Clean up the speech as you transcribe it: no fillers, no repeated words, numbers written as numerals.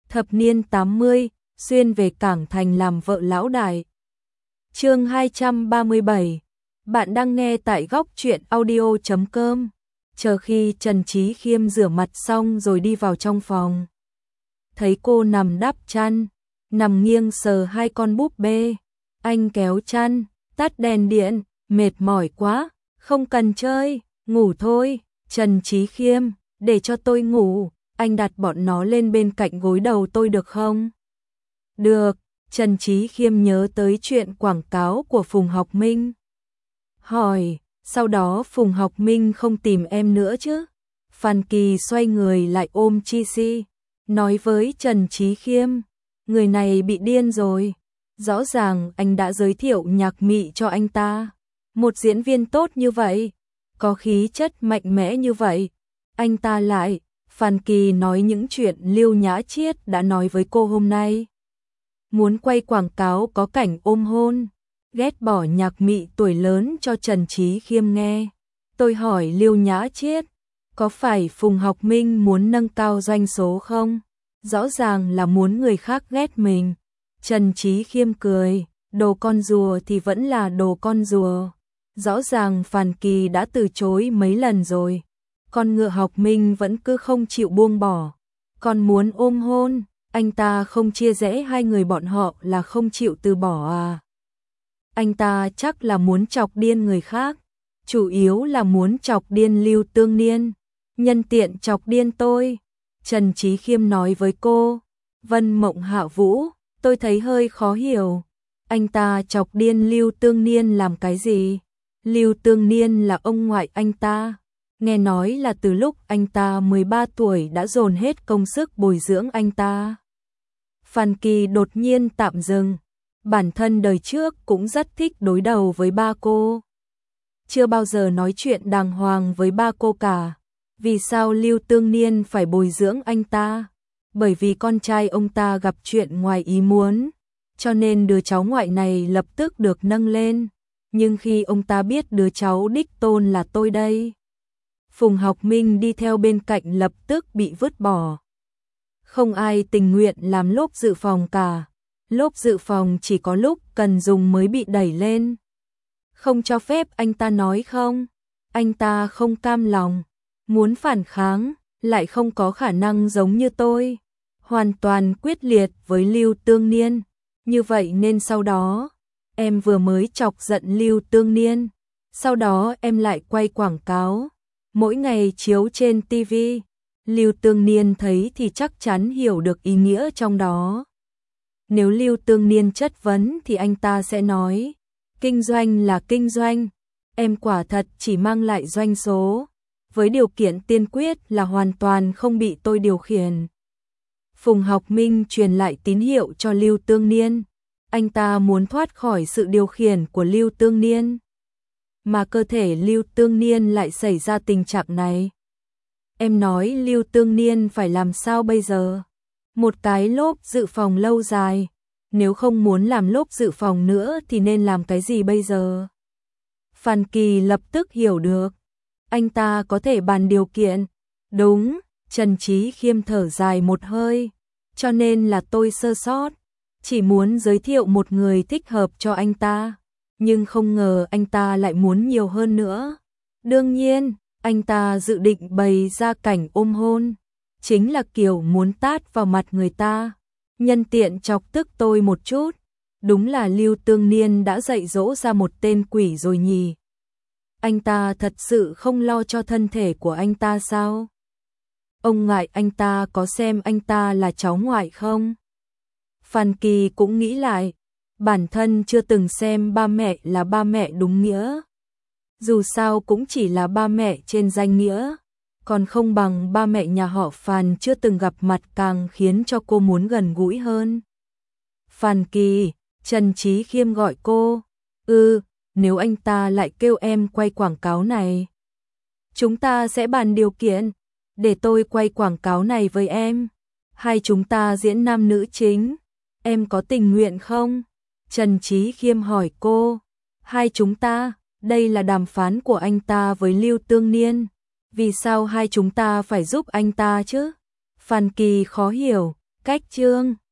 Thập niên 80, xuyên về Cảng Thành làm vợ lão đại. Chương 237. Bạn đang nghe tại góc truyện audio.com. Chờ khi Trần Chí Khiêm rửa mặt xong rồi đi vào trong phòng. Thấy cô nằm đắp chăn, nằm nghiêng sờ hai con búp bê. Anh kéo chăn, tắt đèn điện, mệt mỏi quá, không cần chơi, ngủ thôi. Trần Chí Khiêm, để cho tôi ngủ, anh đặt bọn nó lên bên cạnh gối đầu tôi được không? Được, Trần Chí Khiêm nhớ tới chuyện quảng cáo của Phùng Học Minh. Hỏi, sau đó Phùng Học Minh không tìm em nữa chứ? Phan Kỳ xoay người lại ôm Chi Si, nói với Trần Chí Khiêm, người này bị điên rồi. Rõ ràng anh đã giới thiệu Nhạc Mị cho anh ta. Một diễn viên tốt như vậy, có khí chất mạnh mẽ như vậy, anh ta lại. Phan Kỳ nói những chuyện Lưu Nhã Chiết đã nói với cô hôm nay. Muốn quay quảng cáo có cảnh ôm hôn, ghét bỏ Nhạc Mị tuổi lớn cho Trần Chí Khiêm nghe. Tôi hỏi Lưu Nhã Chiết, có phải Phùng Học Minh muốn nâng cao doanh số không? Rõ ràng là muốn người khác ghét mình. Trần Chí Khiêm cười, đồ con rùa thì vẫn là đồ con rùa. Rõ ràng Phan Kỳ đã từ chối mấy lần rồi. Con ngựa Học Minh vẫn cứ không chịu buông bỏ. Còn muốn ôm hôn, anh ta không chia rẽ hai người bọn họ là không chịu từ bỏ à? Anh ta chắc là muốn chọc điên người khác, chủ yếu là muốn chọc điên Lưu Tương Niên, nhân tiện chọc điên tôi. Trần Chí Khiêm nói với cô, Vân Mộng Hạ Vũ, tôi thấy hơi khó hiểu. Anh ta chọc điên Lưu Tương Niên làm cái gì? Lưu Tương Niên là ông ngoại anh ta. Nghe nói là từ lúc anh ta 13 tuổi đã dồn hết công sức bồi dưỡng anh ta. Phan Kỳ đột nhiên tạm dừng. Bản thân đời trước cũng rất thích đối đầu với ba cô. Chưa bao giờ nói chuyện đàng hoàng với ba cô cả. Vì sao Lưu Tương Niên phải bồi dưỡng anh ta? Bởi vì con trai ông ta gặp chuyện ngoài ý muốn, cho nên đứa cháu ngoại này lập tức được nâng lên. Nhưng khi ông ta biết đứa cháu đích tôn là tôi đây, Phùng Học Minh đi theo bên cạnh lập tức bị vứt bỏ. Không ai tình nguyện làm lốp dự phòng cả. Lốp dự phòng chỉ có lúc cần dùng mới bị đẩy lên. Không cho phép anh ta nói không. Anh ta không cam lòng, muốn phản kháng, lại không có khả năng giống như tôi. Hoàn toàn quyết liệt với Lưu Tương Niên. Như vậy nên sau đó, em vừa mới chọc giận Lưu Tương Niên. Sau đó em lại quay quảng cáo. Mỗi ngày chiếu trên TV, Lưu Tương Niên thấy thì chắc chắn hiểu được ý nghĩa trong đó. Nếu Lưu Tương Niên chất vấn thì anh ta sẽ nói, kinh doanh là kinh doanh, em quả thật chỉ mang lại doanh số, với điều kiện tiên quyết là hoàn toàn không bị tôi điều khiển. Phùng Học Minh truyền lại tín hiệu cho Lưu Tương Niên, anh ta muốn thoát khỏi sự điều khiển của Lưu Tương Niên. Mà cơ thể Lưu Tương Niên lại xảy ra tình trạng này. Em nói Lưu Tương Niên phải làm sao bây giờ? Một cái lốp dự phòng lâu dài. Nếu không muốn làm lốp dự phòng nữa thì nên làm cái gì bây giờ? Phan Kỳ lập tức hiểu được. Anh ta có thể bàn điều kiện. Đúng, Trần Chí Khiêm thở dài một hơi. Cho nên là tôi sơ sót. Chỉ muốn giới thiệu một người thích hợp cho anh ta. Nhưng không ngờ anh ta lại muốn nhiều hơn nữa. Đương nhiên, anh ta dự định bày ra cảnh ôm hôn. Chính là kiểu muốn tát vào mặt người ta. Nhân tiện chọc tức tôi một chút. Đúng là Lưu Tương Niên đã dạy dỗ ra một tên quỷ rồi nhỉ. Anh ta thật sự không lo cho thân thể của anh ta sao? Ông ngoại anh ta có xem anh ta là cháu ngoại không? Phan Kỳ cũng nghĩ lại. Bản thân chưa từng xem ba mẹ là ba mẹ đúng nghĩa. Dù sao cũng chỉ là ba mẹ trên danh nghĩa. Còn không bằng ba mẹ nhà họ Phan chưa từng gặp mặt càng khiến cho cô muốn gần gũi hơn. Phan Kỳ, Trần Chí Khiêm gọi cô. Nếu anh ta lại kêu em quay quảng cáo này, chúng ta sẽ bàn điều kiện, để tôi quay quảng cáo này với em. Hai chúng ta diễn nam nữ chính, em có tình nguyện không? Trần Chí Khiêm hỏi cô. Hai chúng ta, đây là đàm phán của anh ta với Lưu Tương Niên. Vì sao hai chúng ta phải giúp anh ta chứ? Phan Kỳ khó hiểu, Cách chương